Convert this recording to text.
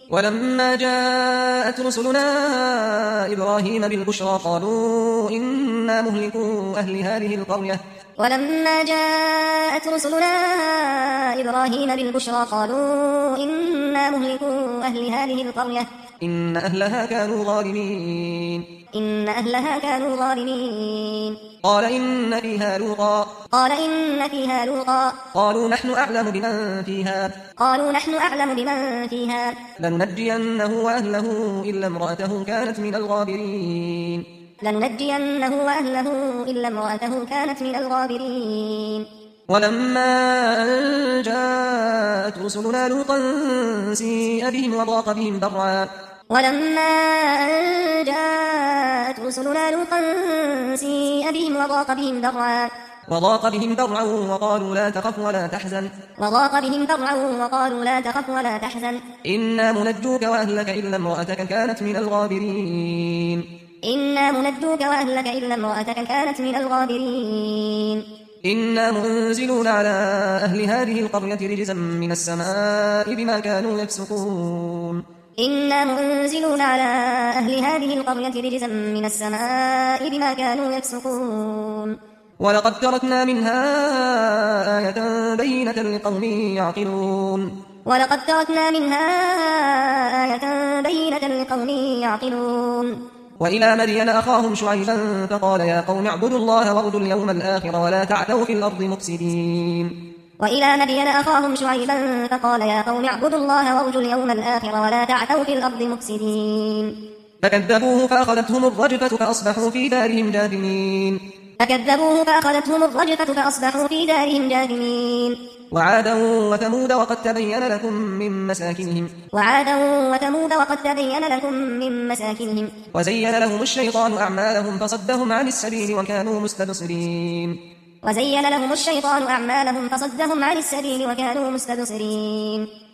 ولما جاءت رسلنا إبراهيم بالبشرى قالوا إنا مهلكو أهل هذه القرية ولما جاءت رسلنا إبراهيم بالبشرى قالوا إنا مهلكو أهل هذه القرية إن أهلها كانوا ظالمين قال إن فيها لوطا قالوا نحن أعلم بمن فيها لننجينه وأهله إلا امرأته كانت من الغابرين ولما أن جاءت رسلنا لوطا سيء بهم وضاق بهم ذرعا وقالوا لا تخف ولا تحزن إنا منجوك وأهلك إلا امرأتك كانت من الغابرين إنا منزلون على أهل هذه القرية رجزا من السماء بما كانوا يفسقون ولقد تركنا منها آية بينة لقوم يعقلون وإلى مدين أخاهم شعيبا فقال يا قوم اعبدوا الله وارجوا اليوم الآخر ولا تعثوا في الأرض مفسدين فكذبوه فأخذتهم الرجفة فأصبحوا في دارهم جاثمين وعادا وثمود وقد تبين لكم من مساكنهم وزين لهم الشيطان أعمالهم فصدهم عن السبيل وكانوا مستبصرين